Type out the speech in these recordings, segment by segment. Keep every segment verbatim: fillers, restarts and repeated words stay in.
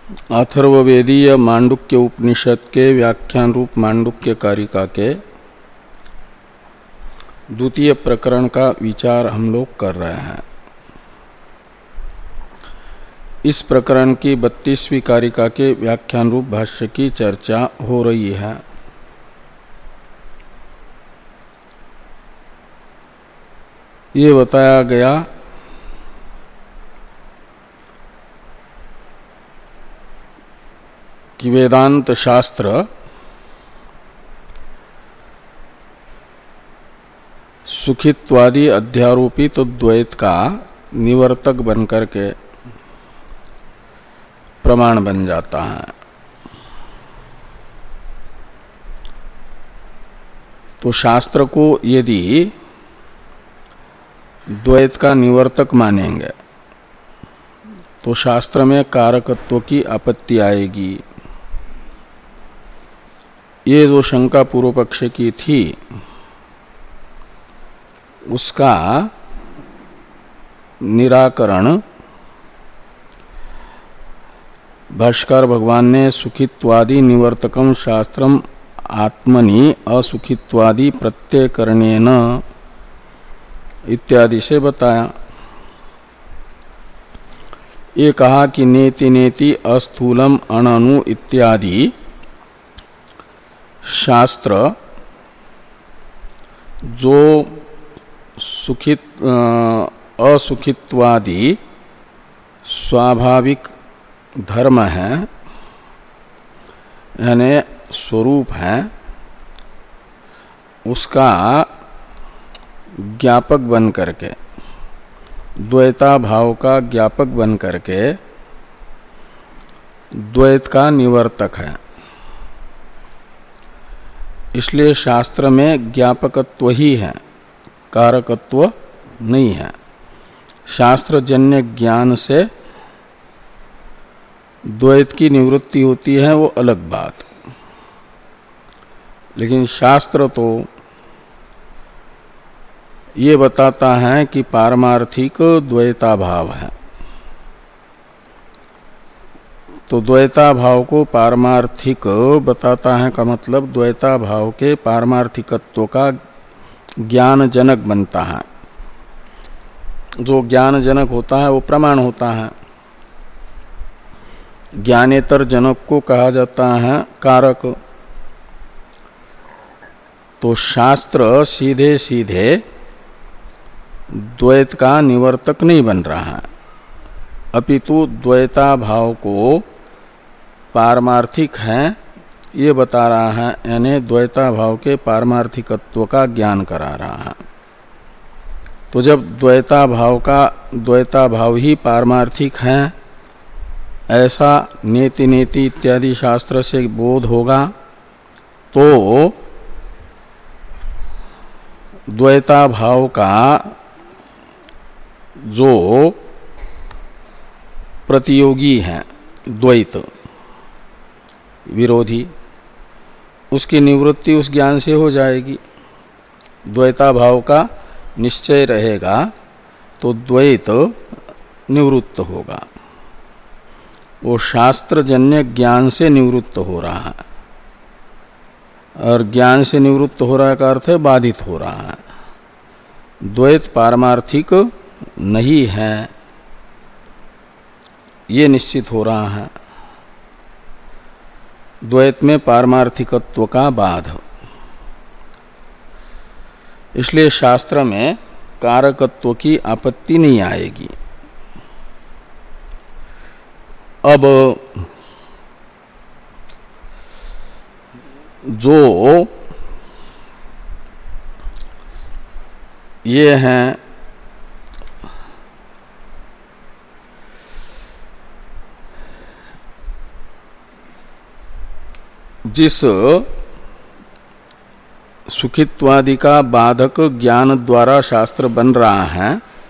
अथर्ववेदीय मांडुक्य उपनिषद के व्याख्यान रूप मांडुक्य कारिका के द्वितीय प्रकरण का विचार हम लोग कर रहे हैं। इस प्रकरण की बत्तीसवीं कारिका के व्याख्यान रूप भाष्य की चर्चा हो रही है। ये बताया गया कि वेदांत शास्त्र सुखित्वादि अध्यारोपित द्वैत का निवर्तक बनकर के प्रमाण बन जाता है। तो शास्त्र को यदि द्वैत का निवर्तक मानेंगे तो शास्त्र में कारकत्व की आपत्ति आएगी। ये जो शंका पूर्व पक्ष की थी उसका निराकरण भाष्कर भगवान ने सुखित्वादि निवर्तकम शास्त्रम आत्मनि असुखित्वादि प्रत्ययकरणेन इत्यादि से बताया। ये कहा कि नेति नेति अस्थूलम अणनु इत्यादि शास्त्र जो सुखित असुखित्वादि स्वाभाविक धर्म है यानी स्वरूप है उसका ज्ञापक बन करके द्वैता भाव का ज्ञापक बन करके द्वैत का निवर्तक है। इसलिए शास्त्र में ज्ञापकत्व ही है, कारकत्व नहीं है। शास्त्रजन्य ज्ञान से द्वैत की निवृत्ति होती है वो अलग बात, लेकिन शास्त्र तो ये बताता है कि पारमार्थिक द्वैता भाव है। तो द्वैता भाव को पारमार्थिक बताता है का मतलब द्वैता भाव के पारमार्थिकत्व का ज्ञान जनक बनता है। जो ज्ञान जनक होता है वो प्रमाण होता है। ज्ञानेतर जनक को कहा जाता है कारक। तो शास्त्र सीधे सीधे द्वैत का निवर्तक नहीं बन रहा है, अपितु द्वैता भाव को पारमार्थिक है ये बता रहा है, यानी द्वैता भाव के पारमार्थिकत्व का ज्ञान करा रहा है। तो जब द्वैता भाव का द्वैता भाव ही पारमार्थिक है ऐसा नेति नेति इत्यादि शास्त्र से बोध होगा तो द्वैता भाव का जो प्रतियोगी है द्वैत विरोधी उसकी निवृत्ति उस ज्ञान से हो जाएगी। द्वैता भाव का निश्चय रहेगा तो द्वैत निवृत्त होगा। वो शास्त्रजन्य ज्ञान से निवृत्त हो रहा है, और ज्ञान से निवृत्त हो रहा का अर्थ है बाधित हो रहा है। द्वैत पारमार्थिक नहीं है ये निश्चित हो रहा है। द्वैत में पारमार्थिकत्व का बाध, इसलिए शास्त्र में कारकत्व की आपत्ति नहीं आएगी। अब जो ये हैं जिस सुखित्वादि का बाधक ज्ञान द्वारा शास्त्र बन रहा है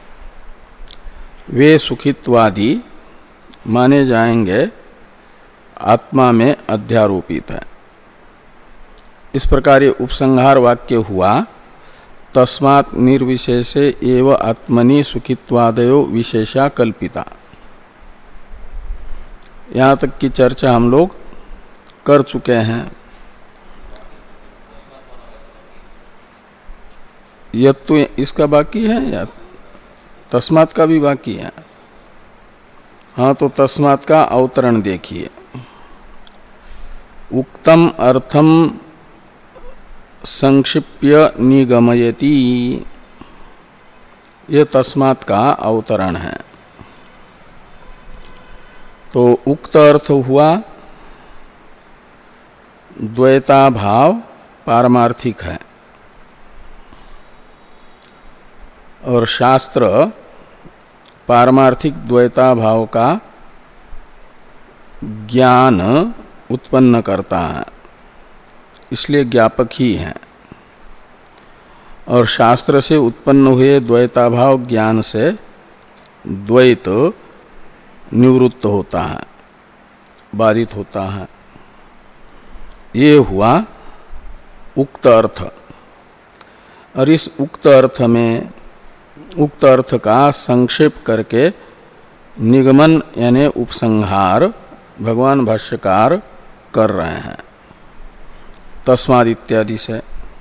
वे सुखित्वादि माने जाएंगे आत्मा में अध्यारोपित है। इस प्रकार ये उपसंहार वाक्य हुआ, तस्मात् निर्विशेषे एव आत्मनि सुखित्वादयो विशेषा कल्पिता। यहाँ तक की चर्चा हम लोग कर चुके हैं। यह तो इसका बाकी है या तस्मात् का भी बाकी है? हाँ, तो तस्मात् का अवतरण देखिए। उक्तम अर्थम संक्षिप्य निगमयति, ये तस्मात् का अवतरण है। तो उक्त अर्थ हुआ द्वैता भाव पारमार्थिक है, और शास्त्र पारमार्थिक द्वैता भाव का ज्ञान उत्पन्न करता है, इसलिए ज्ञापक ही है। और शास्त्र से उत्पन्न हुए द्वैता भाव ज्ञान से द्वैत निवृत्त होता है, बाधित होता है। ये हुआ उक्त अर्थ। और इस उक्त अर्थ में उक्त अर्थ का संक्षेप करके निगमन यानी उपसंहार भगवान भाष्यकार कर रहे हैं तस्माद् इत्यादि से।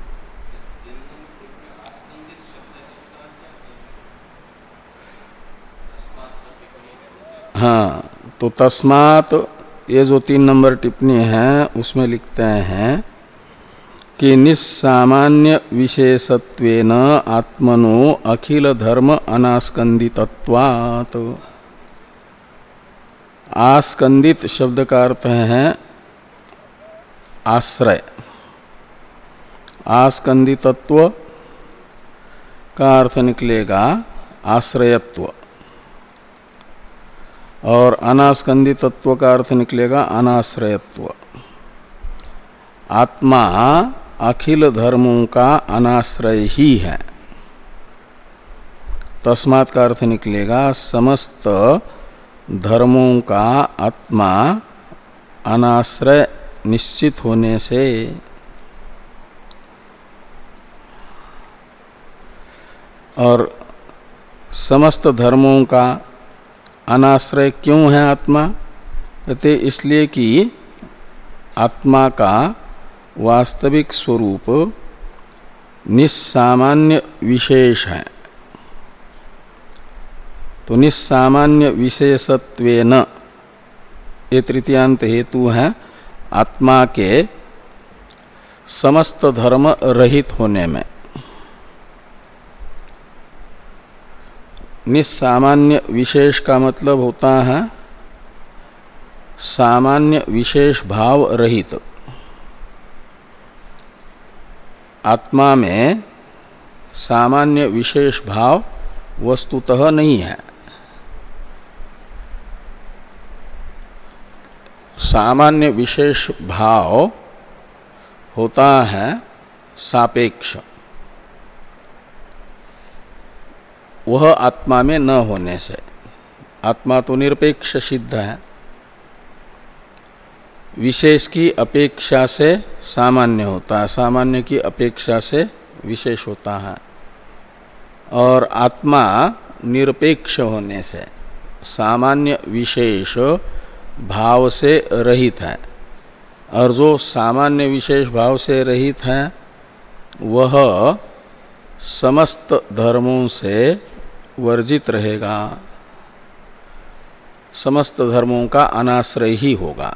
हाँ, तो तस्मात् ये जो तीन नंबर टिप्पणी है उसमें लिखते हैं कि निस्सामान्य विशेषत्वेन आत्मनो अखिल धर्म अनास्कंदितत्वात्। आस्कंदित शब्द का अर्थ है आश्रय। आस्कंदितत्व का अर्थ निकलेगा आश्रयत्व, और अनास्कंदितत्व का अर्थ निकलेगा अनाश्रयत्व। आत्मा अखिल धर्मों का अनाश्रय ही है। तस्मात् का अर्थ निकलेगा समस्त धर्मों का आत्मा अनाश्रय निश्चित होने से। और समस्त धर्मों का अनाश्रय क्यों है आत्मा? कहते इसलिए कि आत्मा का वास्तविक स्वरूप निस्सामान्य विशेष है। तो निस्सामान्य विशेषत्वेन ये तृतीयांत हेतु है आत्मा के समस्त धर्म रहित होने में। निस्सामान्य विशेष का मतलब होता है सामान्य विशेष भाव रहित। आत्मा में सामान्य विशेष भाव वस्तुतः नहीं है। सामान्य विशेष भाव होता है सापेक्ष, वह आत्मा में न होने से। आत्मा तो निरपेक्ष सिद्ध है, विशेष की अपेक्षा से सामान्य होता है, सामान्य की अपेक्षा से विशेष होता है। और आत्मा निरपेक्ष होने से सामान्य विशेष भाव से रहित है, और जो सामान्य विशेष भाव से रहित है वह समस्त धर्मों से वर्जित रहेगा, समस्त धर्मों का अनाश्रय ही होगा।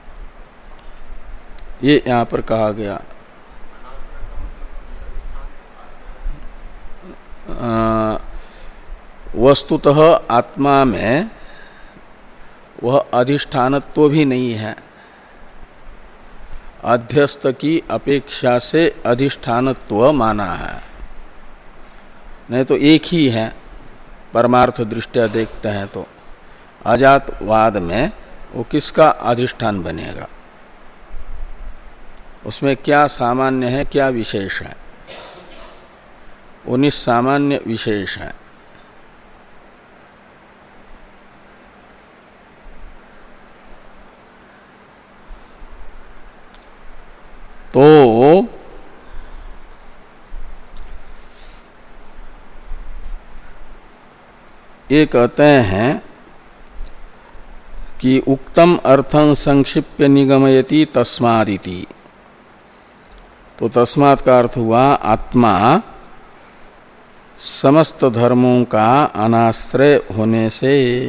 ये यहाँ पर कहा गया। वस्तुतः आत्मा में वह अधिष्ठानत्व भी नहीं है, अध्यस्त की अपेक्षा से अधिष्ठानत्व माना है। नहीं तो एक ही है परमार्थ दृष्टया देखते हैं तो। अजातवाद में वो किसका अधिष्ठान बनेगा? उसमें क्या सामान्य है क्या विशेष है? वो निस्सामान्य विशेष है। तो ये कहते हैं कि उक्तम अर्थं संक्षिप्य निगमयति तस्मादिति। तो तस्मात् का अर्थ हुआ आत्मा समस्त धर्मों का अनाश्रय होने से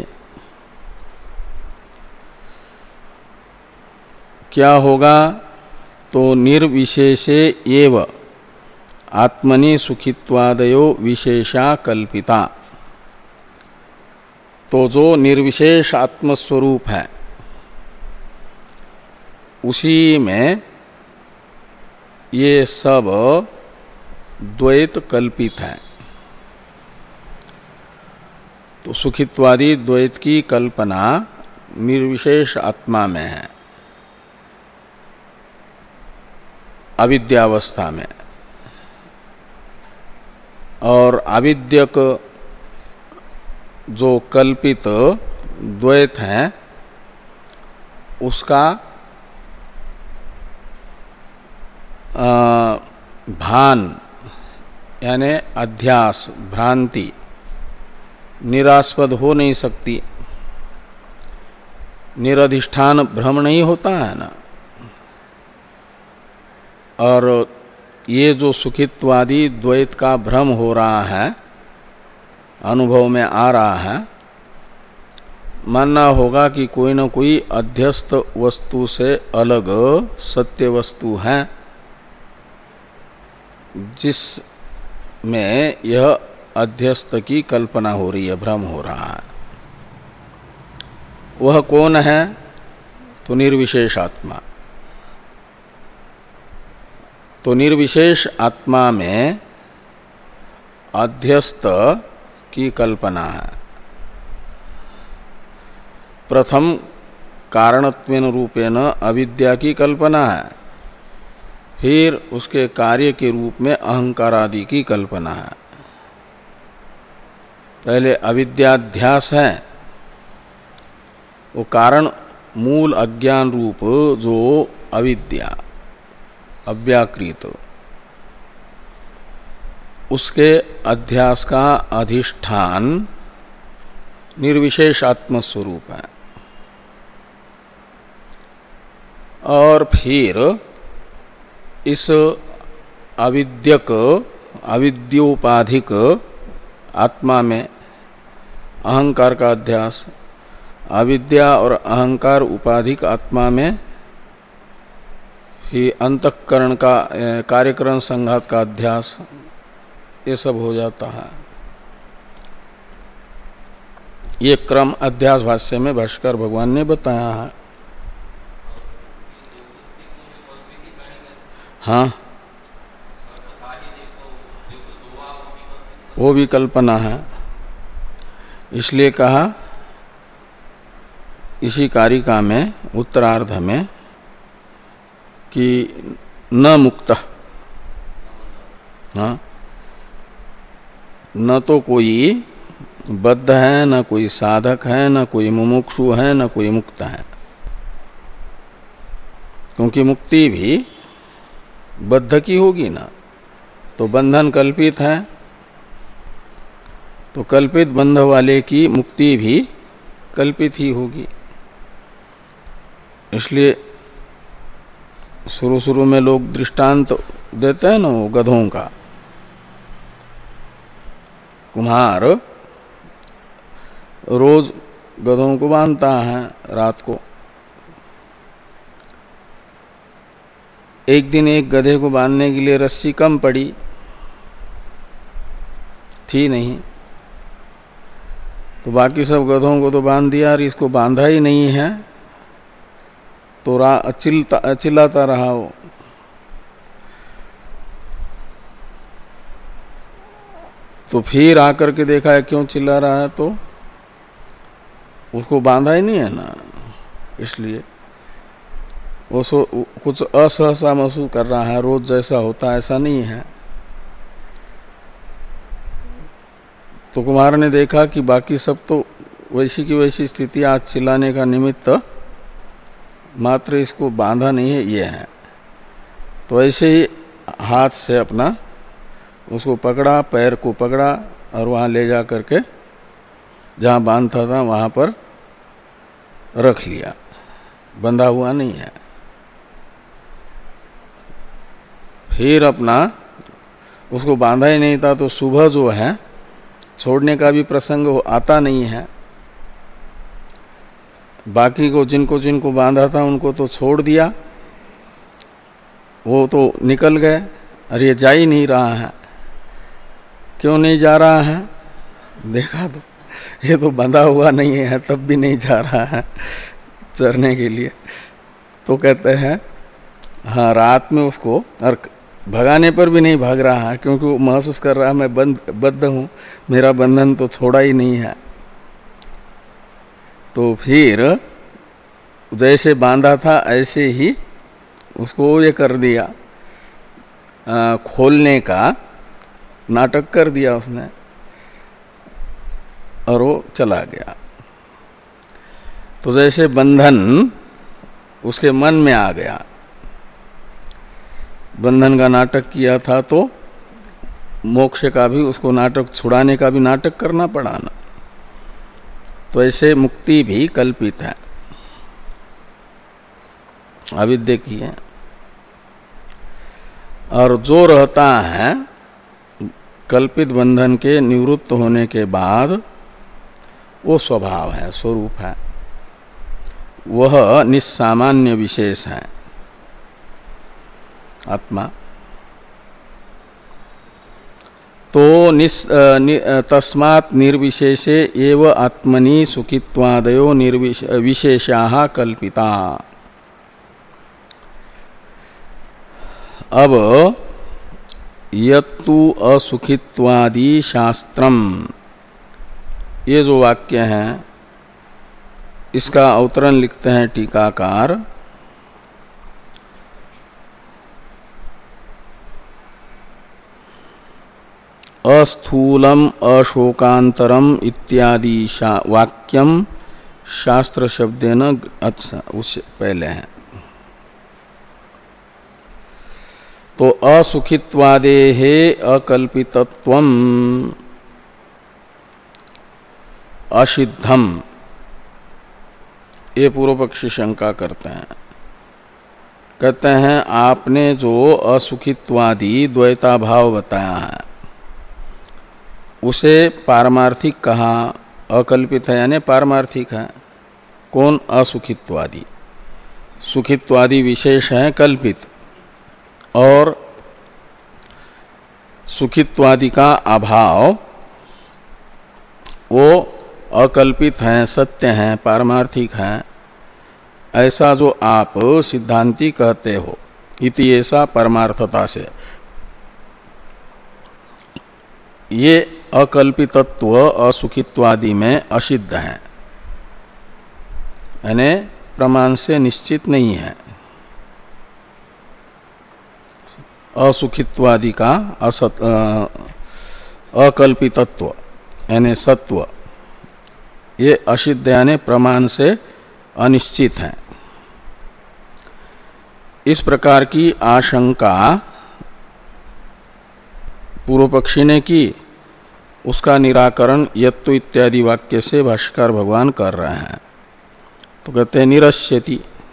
क्या होगा? तो निर्विशेषे एव आत्मनि सुखित्वादयो विशेषा कल्पिता। तो जो निर्विशेष आत्मस्वरूप है उसी में ये सब द्वैत कल्पित है। तो सुखित्वादि द्वैत की कल्पना निर्विशेष आत्मा में है, अविद्यावस्था में। और अविद्यक जो कल्पित द्वैत है उसका आ, भान यानी अध्यास, भ्रांति निरास्पद हो नहीं सकती। निरधिष्ठान भ्रम नहीं होता है ना। और ये जो सुखित्वादि द्वैत का भ्रम हो रहा है, अनुभव में आ रहा है, मानना होगा कि कोई न कोई अध्यस्त वस्तु से अलग सत्य वस्तु है जिसमें यह अध्यस्त की कल्पना हो रही है, भ्रम हो रहा है। वह कौन है? तो निर्विशेष आत्मा। तो निर्विशेष आत्मा में अध्यस्त की कल्पना है। प्रथम कारणत्वेन रूपेण अविद्या की कल्पना है, फिर उसके कार्य के रूप में अहंकार आदि की कल्पना है। पहले अविद्याध्यास है, वो कारण मूल अज्ञान रूप जो अविद्या अव्याकृत, उसके अध्यास का अधिष्ठान निर्विशेष आत्मस्वरूप है। और फिर इस अविद्यक अविद्योपाधिक आत्मा में अहंकार का अध्यास, अविद्या और अहंकार उपाधिक आत्मा में ही अंतःकरण का कार्यकरण संघात का अध्यास, ये सब हो जाता है। ये क्रम अध्यास भाष्य में भाष्कर भगवान ने बताया है। हाँ, वो भी कल्पना है। इसलिए कहा इसी कारिका में उत्तरार्ध में कि न मुक्त, हाँ, न तो कोई बद्ध है, न कोई साधक है, न कोई मुमुक्षु है, न कोई मुक्त है। क्योंकि मुक्ति भी बद्ध की होगी ना, तो बंधन कल्पित है, तो कल्पित बंध वाले की मुक्ति भी कल्पित ही होगी। इसलिए शुरू शुरू में लोग दृष्टांत देते हैं ना, वो गधों का। कुम्हार रोज गधों को बांधता है रात को। एक दिन एक गधे को बांधने के लिए रस्सी कम पड़ी थी नहीं, तो बाकी सब गधों को तो बांध दिया और इसको बांधा ही नहीं है, तो रा चिल्ता चिल्लाता रहा वो। तो फिर आकर के देखा है क्यों चिल्ला रहा है, तो उसको बांधा ही नहीं है ना, इसलिए वो सो कुछ असहसा महसूस कर रहा है। रोज जैसा होता है ऐसा नहीं है। तो कुमार ने देखा कि बाकी सब तो वैसी की वैसी स्थिति, आज चिल्लाने का निमित्त मात्र इसको बांधा नहीं है, ये है। तो ऐसे ही हाथ से अपना उसको पकड़ा, पैर को पकड़ा और वहाँ ले जा करके जहाँ बांधता था वहाँ पर रख लिया, बंधा हुआ नहीं है। फिर अपना उसको बांधा ही नहीं था तो सुबह जो है छोड़ने का भी प्रसंग आता नहीं है। बाकी को जिनको जिनको बांधा था उनको तो छोड़ दिया, वो तो निकल गए। अरे ये जा ही नहीं रहा है, क्यों नहीं जा रहा है? देखा तो ये तो बंधा हुआ नहीं है, तब भी नहीं जा रहा है चरने के लिए। तो कहते हैं हाँ, रात में उसको और भगाने पर भी नहीं भाग रहा है, क्योंकि वो महसूस कर रहा है मैं बंद बद्ध हूँ, मेरा बंधन तो छोड़ा ही नहीं है। तो फिर जैसे बांधा था ऐसे ही उसको ये कर दिया, आ, खोलने का नाटक कर दिया उसने और वो चला गया। तो जैसे बंधन उसके मन में आ गया, बंधन का नाटक किया था तो मोक्ष का भी उसको नाटक, छुड़ाने का भी नाटक करना पड़ा ना। तो ऐसे मुक्ति भी कल्पित है, अविद्या की है। और जो रहता है कल्पित बंधन के निवृत्त होने के बाद, वो स्वभाव है, स्वरूप है, वह निस्सामान्य विशेष है, आत्मा। तो निस नि, तस्मात् निर्विशेषे एव आत्मनि सुखित्वादयो निर्विशेषाः कल्पिता। अब यत्तु असुखित्वादि शास्त्रम, ये जो वाक्य है इसका अवतरण लिखते हैं टीकाकार। अस्थूलम अशोकांतरम इत्यादि शा, वाक्यम शास्त्र शब्देन, अच्छा उससे पहले है। तो असुखित्वादेः अकल्पितत्वम असिद्धम, ये पूर्व पक्षी शंका करते हैं। कहते हैं आपने जो असुखित्वादि द्वैता भाव बताया है उसे पारमार्थिक कहा, अकल्पित है यानी पारमार्थिक है। कौन? असुखित्वादि। सुखित्वादि विशेष है कल्पित, और सुखित्वादि का अभाव वो अकल्पित हैं, सत्य हैं, पारमार्थिक हैं, ऐसा जो आप सिद्धांती कहते हो, इति ऐसा परमार्थता से, ये अकल्पितत्व असुखित्वादि में असिद्ध है, यानी प्रमाण से निश्चित नहीं है। असुखित्वादि का असत अकल्पितत्व यानी सत्व, ये असिद्ध यानी प्रमाण से अनिश्चित है। इस प्रकार की आशंका पूर्व पक्षी ने की, उसका निराकरण यत्तु इत्यादि वाक्य से भाष्यकार भगवान कर रहे हैं। तो कहते हैं निरस्यति,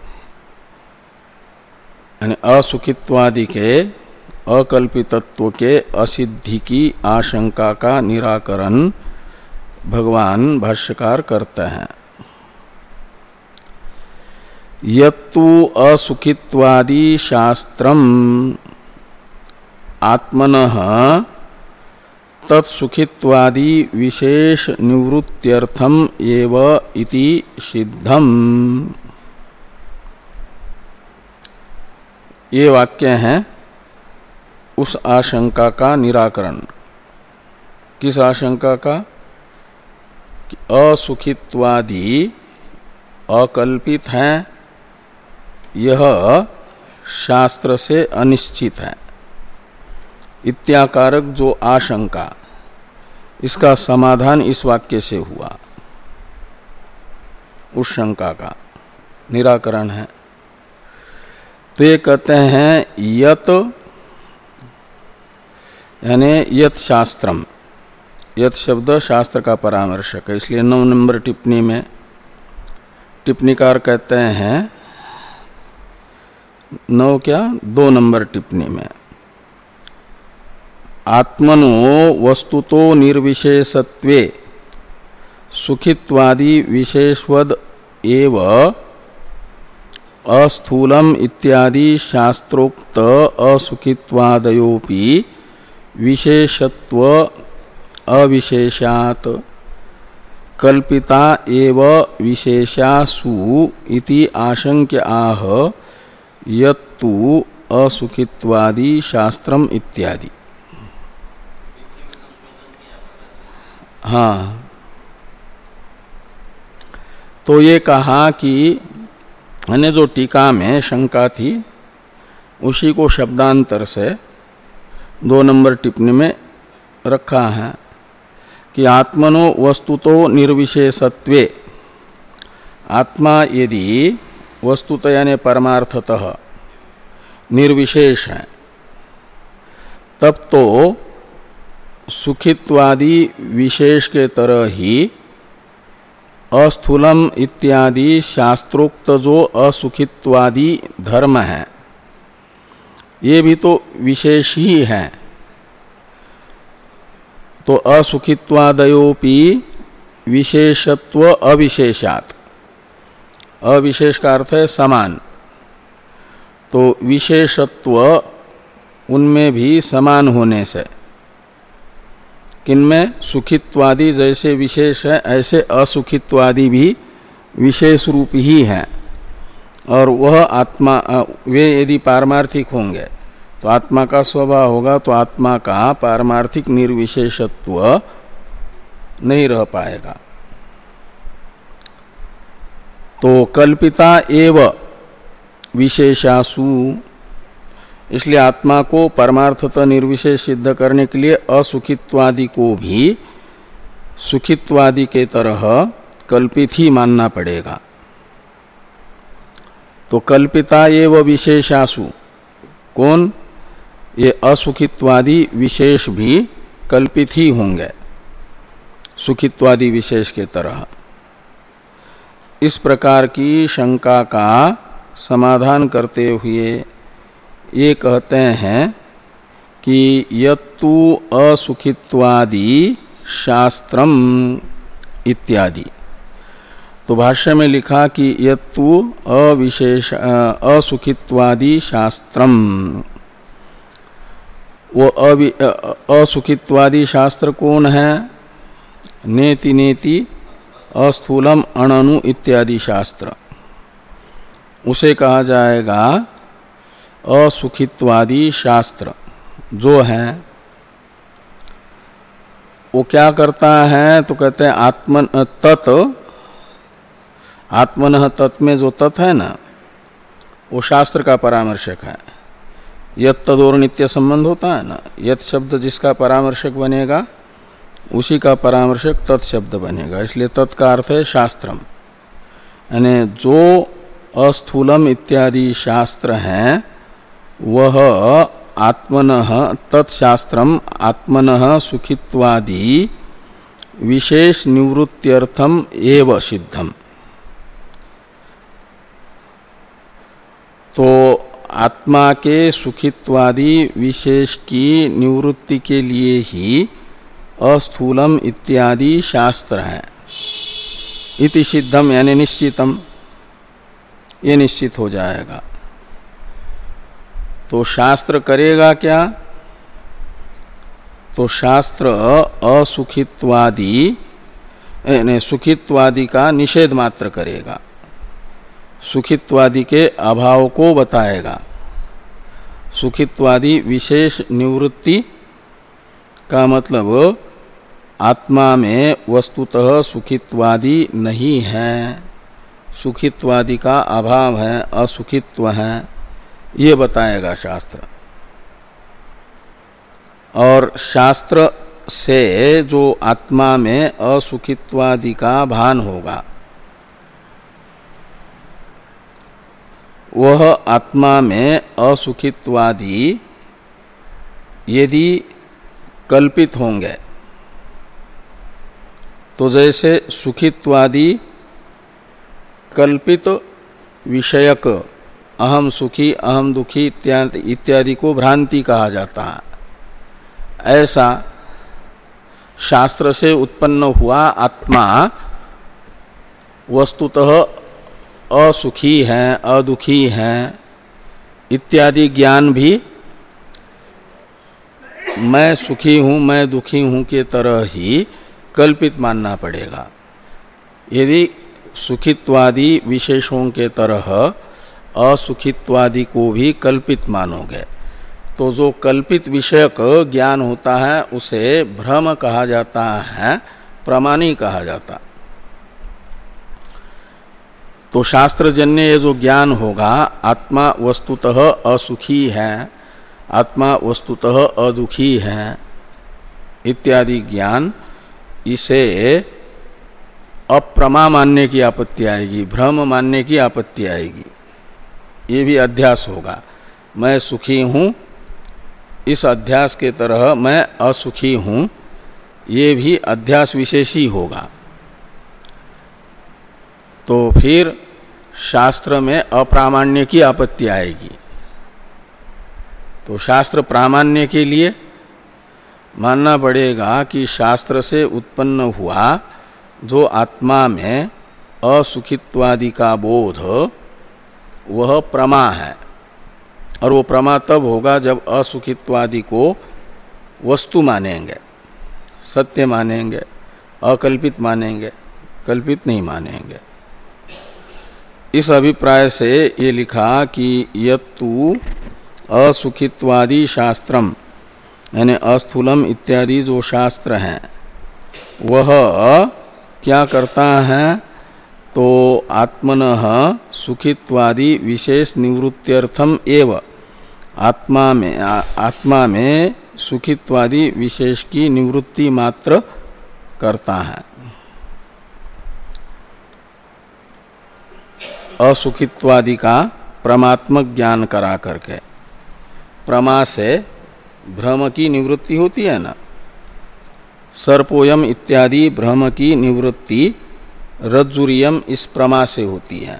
यानी असुखित्वादि के अकल्पितत्व के असिद्धि की आशंका का निराकरण भगवान भाष्यकार करते हैं। यत्तु असुखित्वादि शास्त्रम आत्मनः तत्सुखित्वादि विशेष निवृत्त्यर्थम एव इति सिद्धम। ये वाक्य हैं उस आशंका का निराकरण। किस आशंका का? कि असुखित्वादि अकल्पित हैं, यह शास्त्र से अनिश्चित है, इत्याकारक जो आशंका, इसका समाधान इस वाक्य से हुआ, उस शंका का निराकरण है। तो ये कहते हैं यत यानी यत शास्त्रम, यत शब्द शास्त्र का परामर्शक है, इसलिए नौ नंबर टिप्पणी में टिप्पणीकार कहते हैं नौ क्या दो नंबर टिप्पणी में, आत्मनो वस्तुतो निर्विशेषत्वे सुखित्वादि विशेषवद एव अस्थूलम इत्यादि शास्त्रोक्त असुखित्वादयोपि विशेषत्व अविशेषात् कल्पिता एव विशेषासु इति आशंक्य आह यत्तु असुखित्वादि शास्त्रम इत्यादि। हाँ, तो ये कहा कि मैंने जो टीका में शंका थी उसी को शब्दांतर से दो नंबर टिप्पणी में रखा है कि आत्मनो वस्तुतो निर्विशेषत्वे, आत्मा यदि वस्तुत यानी परमार्थतः निर्विशेष है तब तो सुखित्वादि विशेष के तरह ही अस्थूलम इत्यादि शास्त्रोक्त जो असुखित्वादि धर्म है ये भी तो विशेष ही है। तो असुखित्वादयोपि विशेषत्व अविशेषात्, अविशेष का अर्थ है समान, तो विशेषत्व उनमें भी समान होने से, किनमें सुखित्वादि जैसे विशेष है ऐसे असुखित्वादि भी विशेष रूप ही हैं। और वह आत्मा, वे यदि पारमार्थिक होंगे तो आत्मा का स्वभाव होगा, तो आत्मा का पारमार्थिक निर्विशेषत्व नहीं रह पाएगा। तो कल्पिता एव विशेषासु, इसलिए आत्मा को परमार्थतः निर्विशेष सिद्ध करने के लिए असुखित्वादि को भी सुखित्वादि के तरह कल्पित ही मानना पड़ेगा। तो कल्पिता एव विशेषासु, कौन? ये असुखित्वादि विशेष भी कल्पित ही होंगे सुखित्वादि विशेष के तरह। इस प्रकार की शंका का समाधान करते हुए ये कहते हैं कि यत्तु असुखित्वादि शास्त्रम इत्यादि। तो भाष्य में लिखा कि यत्तु अविशेष असुखित्वादि शास्त्रम, वो असुखित्वादि शास्त्र कौन है? नेति नेति अस्थूलम अणनु इत्यादि शास्त्र, उसे कहा जाएगा असुखित्वादि शास्त्र। जो है वो क्या करता है? तो कहते हैं आत्मन तत्, आत्मनः तत् में जो तत् है ना वो शास्त्र का परामर्शक है। यत् तदोर नित्य संबंध होता है ना, यत् शब्द जिसका परामर्शक बनेगा उसी का परामर्शक तत् शब्द बनेगा, इसलिए तत् का अर्थ है शास्त्रम। यानी जो अस्थूलम इत्यादि शास्त्र हैं वह आत्मनः तत्शास्त्रम आत्मनः सुखित्वादि विशेष निवृत्त्यर्थम एव सिद्धम। तो आत्मा के सुखित्वादि विशेष की निवृत्ति के लिए ही अस्थूलम इत्यादि शास्त्र है। इति सिद्धम यानी निश्चितम, ये निश्चित हो जाएगा। तो शास्त्र करेगा क्या? तो शास्त्र असुखित्वादि ने सुखित्वादि का निषेध मात्र करेगा, सुखित्वादि के अभाव को बताएगा। सुखित्वादि विशेष निवृत्ति का मतलब आत्मा में वस्तुतः सुखित्वादि नहीं है, सुखित्वादि का अभाव है, असुखित्व है, ये बताएगा शास्त्र। और शास्त्र से जो आत्मा में असुखित्वादि का भान होगा वह आत्मा में असुखित्वादि यदि कल्पित होंगे तो जैसे सुखित्वादि कल्पित विषयक अहम सुखी अहम दुखी इत्यादि को भ्रांति कहा जाता है। ऐसा शास्त्र से उत्पन्न हुआ आत्मा वस्तुतः असुखी है अदुखी है इत्यादि ज्ञान भी मैं सुखी हूँ मैं दुखी हूँ के तरह ही कल्पित मानना पड़ेगा। यदि सुखित्वादि विशेषों के तरह असुखित्वादि को भी कल्पित मानोगे तो जो कल्पित विषयक ज्ञान होता है उसे भ्रम कहा जाता है, प्रमा नहीं कहा जाता। तो शास्त्रजन्य ये जो ज्ञान होगा आत्मा वस्तुतः असुखी है आत्मा वस्तुतः अदुखी है इत्यादि ज्ञान, इसे अप्रमा मानने की आपत्ति आएगी, भ्रम मानने की आपत्ति आएगी। ये भी अध्यास होगा। मैं सुखी हूँ इस अध्यास के तरह मैं असुखी हूँ, ये भी अध्यास विशेषी होगा। तो फिर शास्त्र में अप्रामाण्य की आपत्ति आएगी। तो शास्त्र प्रामाण्य के लिए मानना पड़ेगा कि शास्त्र से उत्पन्न हुआ जो आत्मा में असुखित्वादि का बोध वह प्रमा है, और वो प्रमा तब होगा जब असुखित्वादि को वस्तु मानेंगे, सत्य मानेंगे, अकल्पित मानेंगे, कल्पित नहीं मानेंगे। इस अभिप्राय से ये लिखा कि यत्तु असुखित्वादि शास्त्रम यानी अस्थूलम इत्यादि जो शास्त्र हैं वह क्या करता है तो आत्मनः सुखित्वादि विशेष निवृत्त्यर्थम एव आत्मा में आ, आत्मा में सुखित्वादि विशेष की निवृत्ति मात्र करता है। असुखित्वादि का प्रमात्मक ज्ञान करा करके प्रमा से भ्रम की निवृत्ति होती है ना, सर्पोयम इत्यादि भ्रम की निवृत्ति रज्जुरियम इस प्रमा से होती है।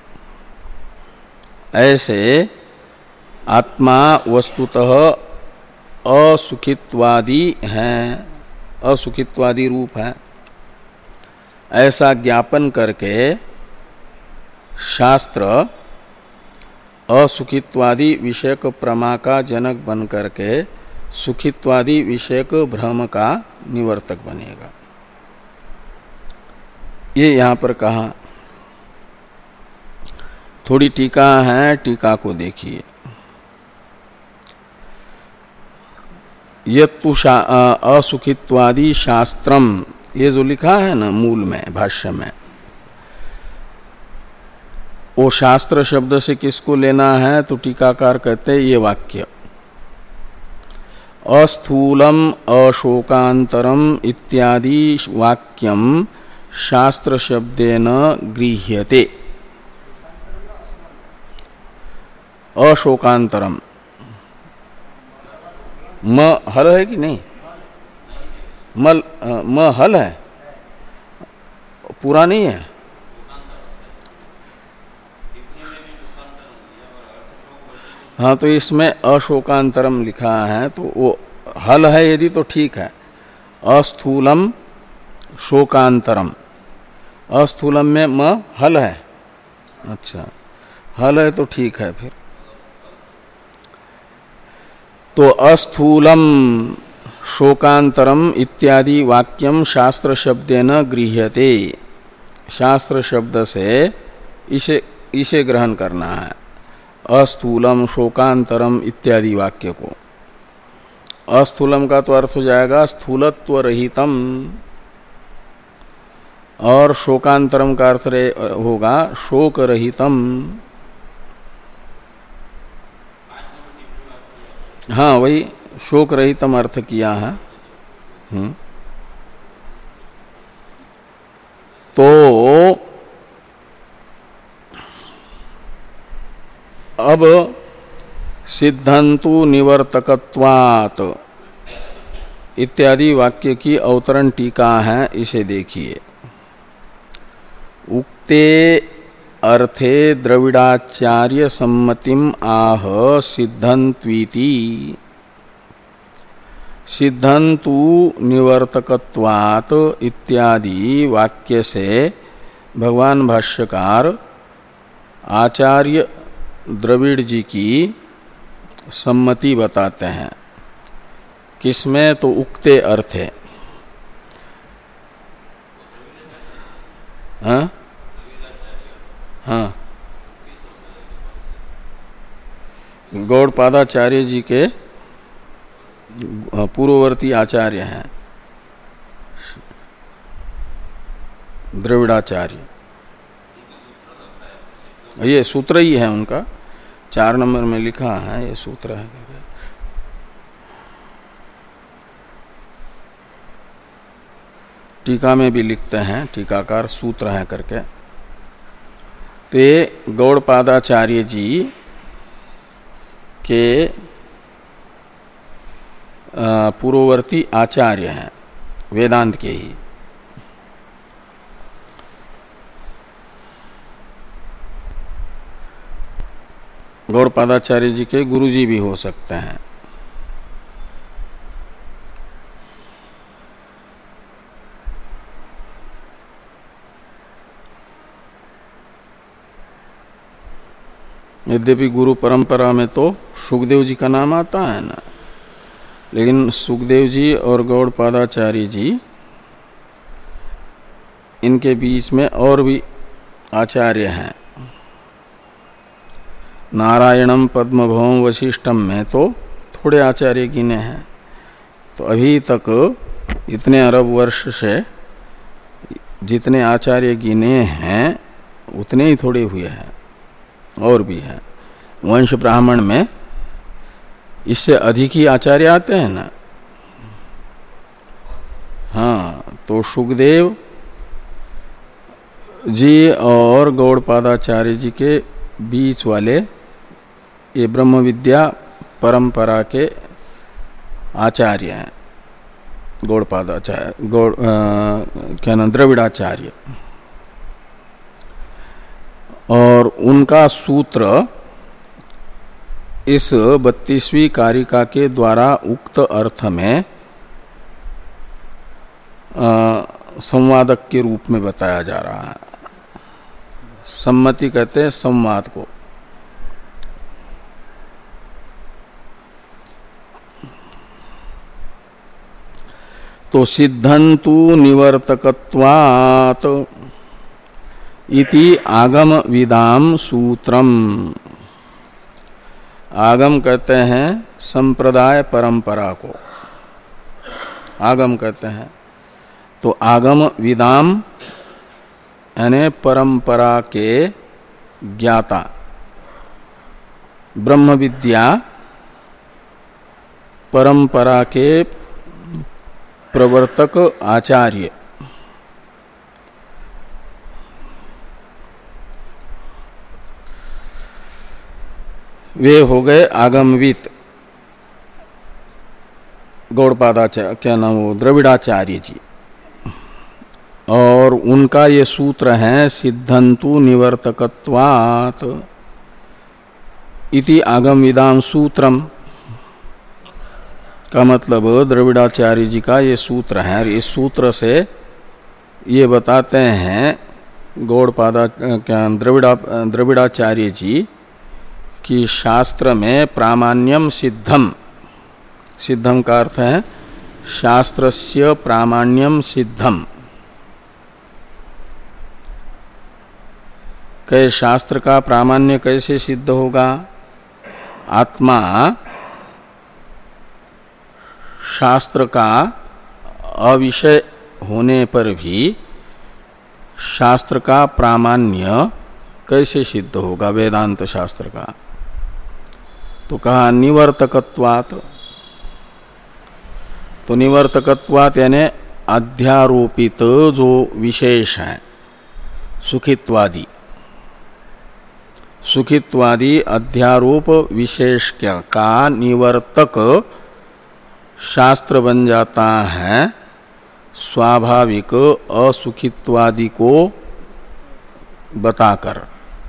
ऐसे आत्मा वस्तुतः असुखित्वादि हैं, असुखित्वादि रूप है, ऐसा ज्ञापन करके शास्त्र असुखित्वादि विषयक प्रमा का जनक बन करके सुखित्वादि विषयक भ्रम का निवर्तक बनेगा। ये यहाँ पर कहा। थोड़ी टीका है, टीका को देखिए। यत्तु असुखित्वादि शास्त्रम, ये जो लिखा है ना मूल में भाष्य में, वो शास्त्र शब्द से किसको लेना है तो टीकाकार कहते हैं ये वाक्य अस्थूलम अशोकांतरम इत्यादि वाक्यम शास्त्र शब्देन गृह्यते। अशोकांतरम म हल है कि नहीं? मल म हल है, पूरा नहीं है। हाँ, तो इसमें अशोकांतरम लिखा है तो वो हल है यदि तो ठीक है। अस्थूलम शोकांतरम, अस्थूलम में म हल है। अच्छा, हल है तो ठीक है। फिर तो अस्थूलम शोकांतरम इत्यादि वाक्यम शास्त्र शब्देन गृह्यते। शास्त्र शब्द से इसे इसे ग्रहण करना है, अस्थूलम शोकांतरम इत्यादि वाक्य को। अस्थूलम का तो अर्थ हो जाएगा स्थूलत्व रहितम, और शोकांतरम का अर्थ होगा शोक रहितम। हाँ, वही शोक रहितम अर्थ किया है। हम्म तो अब सिद्धंतु निवर्तकत्वात् इत्यादि वाक्य की अवतरण टीका है, इसे देखिए। उक्ते अर्थे द्रविडाचार्य सम्मतिम आह सिद्धंत्वीति। सिद्धंतु निवर्तकत्वात् इत्यादि वाक्य से भगवान भाष्यकार आचार्य द्रविड़ जी की सम्मति बताते हैं। किसमें? तो उक्ते अर्थ है। हाँ हाँ गौड़पादाचार्य जी के पूर्ववर्ती आचार्य हैं द्रविड़ाचार्य। ये सूत्र ही है उनका, चार नंबर में लिखा है, ये सूत्र है। टीका में भी लिखते हैं टीकाकार, सूत्र है करके। ते गौड़पादाचार्य जी के पूर्ववर्ती आचार्य हैं वेदांत के ही। गौड़पादाचार्य जी के गुरुजी भी हो सकते हैं। यद्यपि गुरु परंपरा में तो सुखदेव जी का नाम आता है ना, लेकिन सुखदेव जी और गौड़पादाचार्य जी इनके बीच में और भी आचार्य हैं। नारायणम पद्मभवम वशिष्ठम में तो थोड़े आचार्य गिने हैं। तो अभी तक इतने अरब वर्ष से जितने आचार्य गिने हैं उतने ही थोड़े हुए हैं, और भी हैं। वंश ब्राह्मण में इससे अधिक ही आचार्य आते हैं ना। हाँ, तो सुखदेव जी और गौड़पादाचार्य जी के बीच वाले ये ब्रह्म विद्या परंपरा के आचार्य हैं गौड़पादाचार्य, गौड़ क्या नाम, द्रविड़ाचार्य। और उनका सूत्र इस बत्तीसवीं कारिका के द्वारा उक्त अर्थ में संवादक के रूप में बताया जा रहा है। सम्मति कहते हैं संवाद को। तो सिद्धंतु निवर्तकत्वात् इति आगम विदाम सूत्रम। आगम कहते हैं संप्रदाय परंपरा को, आगम कहते हैं। तो आगम विदाम यानी परंपरा के ज्ञाता, ब्रह्म विद्या परंपरा के प्रवर्तक आचार्य। वे हो गए आगमविद गौड़पादाचार्य, क्या नाम वो, द्रविड़ाचार्य जी। और उनका ये सूत्र है सिद्धंतु निवर्तकत्वात् इति आगमविदाम सूत्रम का मतलब द्रविड़ाचार्य जी का ये सूत्र है। और इस सूत्र से ये बताते हैं गौड़पादा क्या द्रविड़ा द्रविड़ाचार्य जी कि शास्त्र में प्रामाण्यम सिद्धम, सिद्धम का अर्थ है शास्त्रस्य प्रामाण्यम सिद्धम। कै शास्त्र का प्रामाण्य कैसे सिद्ध होगा? आत्मा शास्त्र का अविषय होने पर भी शास्त्र का प्रामाण्य कैसे सिद्ध होगा? वेदांत शास्त्र का। तो कहा निवर्तकत्वात्। तो निवर्तकत्वात् यानी अध्यारोपित जो विशेष है सुखित्वादि, सुखित्वादि अध्यारोप विशेष का निवर्तक शास्त्र बन जाता है स्वाभाविक असुखित्वादि को बताकर।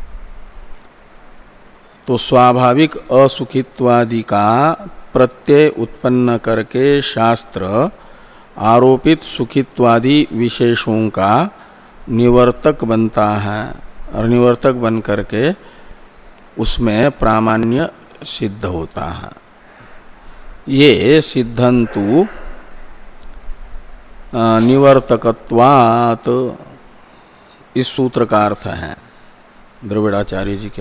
तो स्वाभाविक असुखित्वादि का प्रत्यय उत्पन्न करके शास्त्र आरोपित सुखित्वादि विशेषों का निवर्तक बनता है और निवर्तक बन करके उसमें प्रामाण्य सिद्ध होता है। ये सिद्धंतु निवर्तकत्वात् इस सूत्र का अर्थ है द्रविड़ाचार्य जी के।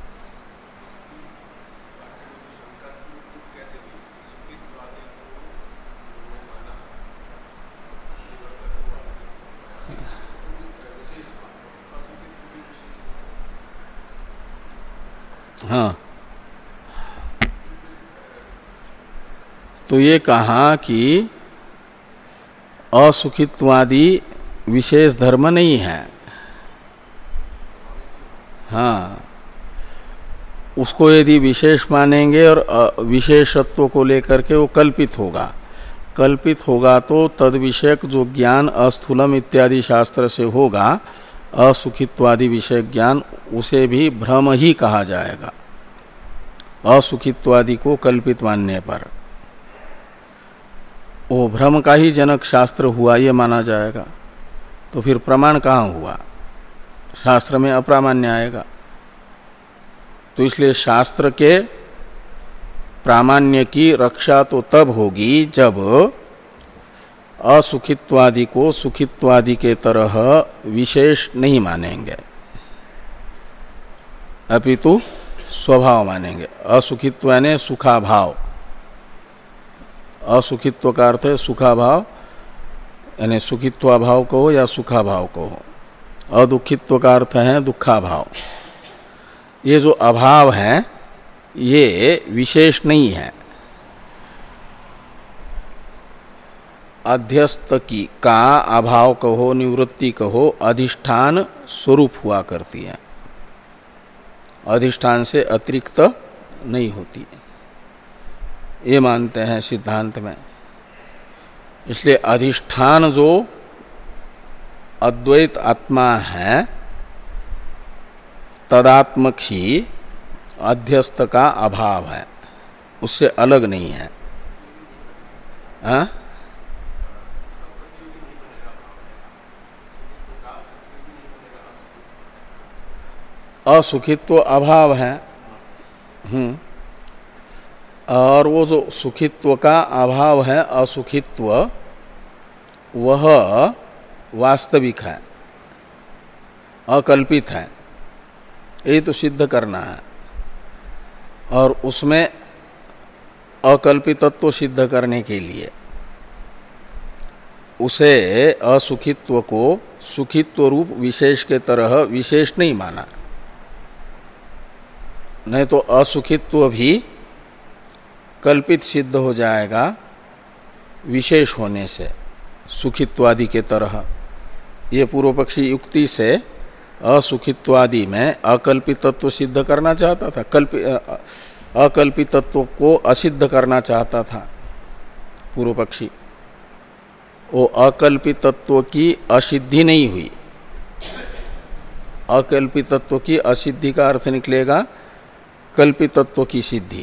हाँ, तो ये कहा कि असुखित्वादि विशेष धर्म नहीं है। हाँ, उसको यदि विशेष मानेंगे और विशेषत्व को लेकर के वो कल्पित होगा, कल्पित होगा तो तद विषयक जो ज्ञान अस्थूलम इत्यादि शास्त्र से होगा, असुखित्वादि विषय ज्ञान, उसे भी भ्रम ही कहा जाएगा। असुखित्वादि को कल्पित मानने पर वो भ्रम का ही जनक शास्त्र हुआ, ये माना जाएगा। तो फिर प्रमाण कहाँ हुआ? शास्त्र में अप्रामाण्य आएगा। तो इसलिए शास्त्र के प्रामाण्य की रक्षा तो तब होगी जब असुखित्वादि को सुखित्वादि के तरह विशेष नहीं मानेंगे, अपितु स्वभाव मानेंगे। असुखित्व यानी सुखाभाव, असुखित्व का अर्थ है सुखाभाव, यानी सुखित्वाभाव कहो या सुखाभाव कहो। अदुखित्व का अर्थ है दुखाभाव। ये जो अभाव है ये विशेष नहीं है, अध्यस्त की का अभाव कहो, निवृत्ति कहो, अधिष्ठान स्वरूप हुआ करती है, अधिष्ठान से अतिरिक्त नहीं होती है, ये मानते हैं सिद्धांत में। इसलिए अधिष्ठान जो अद्वैत आत्मा है, तदात्मक ही अध्यस्त का अभाव है, उससे अलग नहीं है। हाँ? असुखित्व अभाव है। हम्म और वो जो सुखित्व का अभाव है, असुखित्व, वह वास्तविक है, अकल्पित है, ये तो सिद्ध करना है। और उसमें अकल्पितत्व सिद्ध करने के लिए उसे असुखित्व को सुखित्व रूप विशेष के तरह विशेष नहीं माना, नहीं तो असुखित्व भी कल्पित सिद्ध हो जाएगा विशेष होने से, सुखित्वादि के तरह। ये पूर्व पक्षी युक्ति से असुखित्वादि में अकल्पितत्व सिद्ध करना चाहता था, कल्पि अकल्पितत्व को असिद्ध करना चाहता था पूर्व पक्षी। वो अकल्पितत्व की असिद्धि नहीं हुई। अकल्पितत्व की असिद्धि का अर्थ निकलेगा कल्पितत्व की सिद्धि।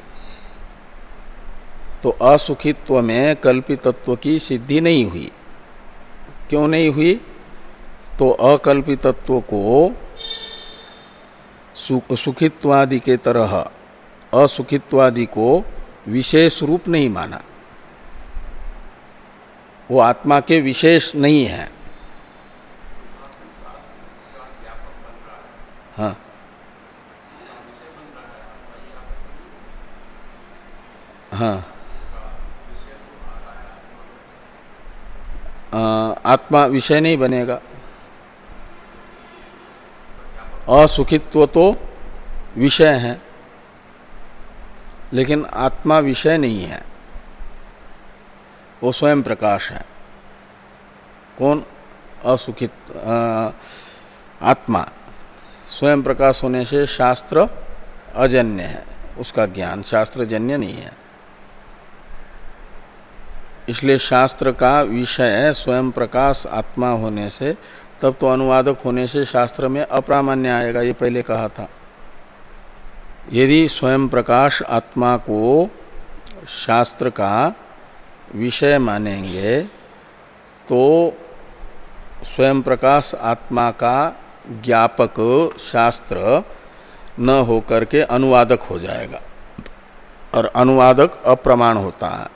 तो असुखित्व में कल्पितत्व की सिद्धि नहीं हुई। क्यों नहीं हुई? तो अकल्पितत्व को सुखित्वादि के तरह असुखित्वादि को विशेष रूप नहीं माना, वो आत्मा के विशेष नहीं है। हाँ, हाँ, आत्मा विषय नहीं बनेगा। असुखित्व तो विषय है, लेकिन आत्मा विषय नहीं है, वो स्वयं प्रकाश है। कौन? असुखित आत्मा स्वयं प्रकाश होने से शास्त्र अजन्य है, उसका ज्ञान शास्त्रजन्य नहीं है। इसलिए शास्त्र का विषय स्वयं प्रकाश आत्मा होने से तब तो अनुवादक होने से शास्त्र में अप्रामाण्य आएगा, ये पहले कहा था। यदि स्वयं प्रकाश आत्मा को शास्त्र का विषय मानेंगे तो स्वयं प्रकाश आत्मा का ज्ञापक शास्त्र न होकर के अनुवादक हो जाएगा, और अनुवादक अप्रमाण होता है।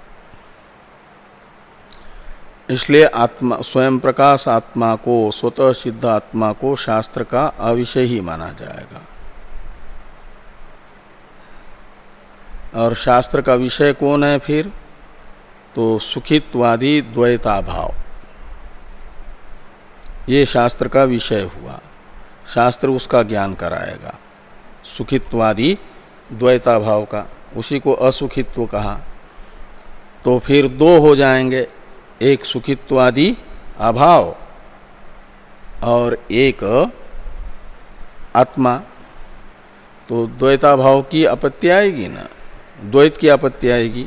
इसलिए आत्मा स्वयं प्रकाश आत्मा को, स्वतः सिद्ध आत्मा को शास्त्र का अविषय ही माना जाएगा। और शास्त्र का विषय कौन है फिर? तो सुखित्वादी द्वैता भाव, ये शास्त्र का विषय हुआ। शास्त्र उसका ज्ञान कराएगा, सुखित्वादी द्वैता भाव का, उसी को असुखित्व कहा। तो फिर दो हो जाएंगे, एक सुखित्वादी अभाव और एक आत्मा। तो द्वैता भाव की आपत्ति आएगी ना, द्वैत की आपत्ति आएगी।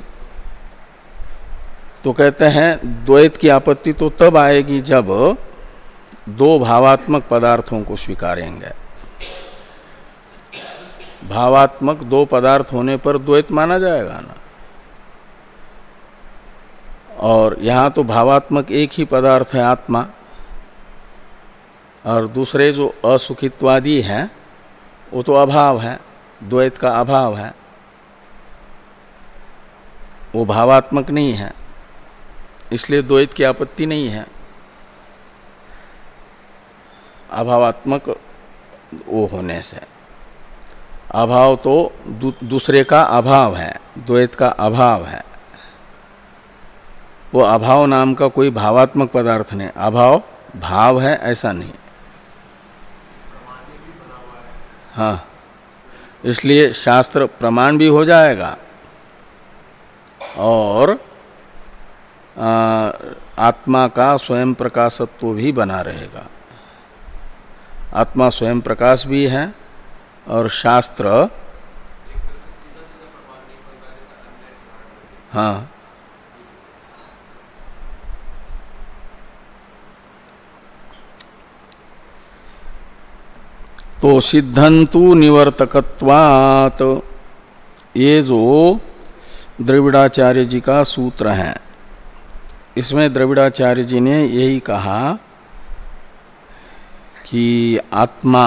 तो कहते हैं द्वैत की आपत्ति तो तब आएगी जब दो भावात्मक पदार्थों को स्वीकारेंगे। भावात्मक दो पदार्थ होने पर द्वैत माना जाएगा ना, और यहां तो भावात्मक एक ही पदार्थ है आत्मा, और दूसरे जो असुखित्वादी हैं वो तो अभाव है, द्वैत का अभाव है, वो भावात्मक नहीं है, इसलिए द्वैत की आपत्ति नहीं है। अभावात्मक वो होने से, अभाव तो दू, दूसरे का अभाव है, द्वैत का अभाव है। वो अभाव नाम का कोई भावात्मक पदार्थ नहीं, अभाव भाव है ऐसा नहीं। हाँ, इसलिए शास्त्र प्रमाण भी हो जाएगा और आ, आत्मा का स्वयं प्रकाशत्व भी बना रहेगा। आत्मा स्वयं प्रकाश भी है और शास्त्र, हाँ, तो सिद्धंतु निवर्तकत्वात्, ये जो द्रविड़ाचार्य जी का सूत्र है, इसमें द्रविड़ाचार्य जी ने यही कहा कि आत्मा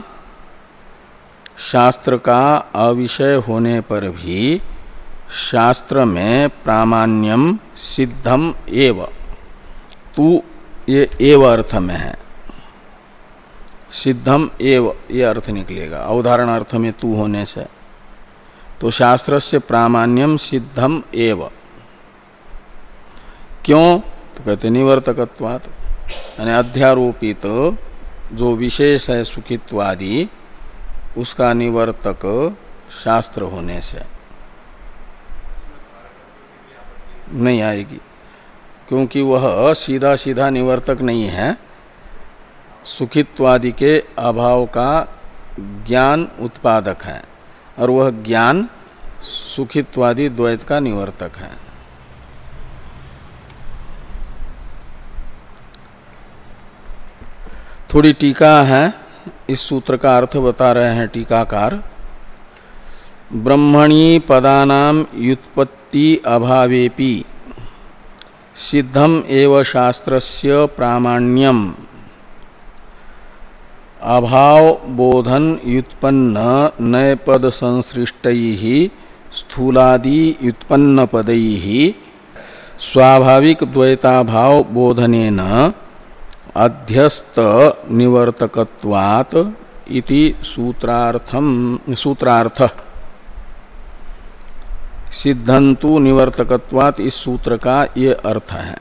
शास्त्र का अविषय होने पर भी शास्त्र में प्रामाण्यम सिद्धम एव, तू ये एव अर्थ में है, सिद्धम एव ये अर्थ निकलेगा अवधारण अर्थ में तू होने से। तो शास्त्र से प्रामाण्यम सिद्धम एव, क्यों? तो कहते निवर्तकत्वात्, यानी अध्यारोपित जो विशेष है सुखित्वादि, उसका निवर्तक शास्त्र होने से नहीं आएगी, क्योंकि वह सीधा सीधा निवर्तक नहीं है, सुखित्वादि के अभाव का ज्ञान उत्पादक है, और वह ज्ञान सुखित्वादि द्वैत का निवर्तक है। थोड़ी टीका है, इस सूत्र का अर्थ बता रहे हैं टीकाकार। ब्रह्मणि पदानां व्युत्पत्ति अभावेपि सिद्धम एव शास्त्रस्य प्रामाण्यम अभाव बोधन व्युत्पन्न नए पद संसृष्टैः स्थूलादि व्युत्पन्न पदैः स्वाभाविक द्वैताभाव बोधनेन अध्यस्त निवर्तकत्वात् इति सूत्रार्थम सूत्रार्थ। सिद्धंतु निवर्तकत्वात् इस सूत्र का ये अर्थ है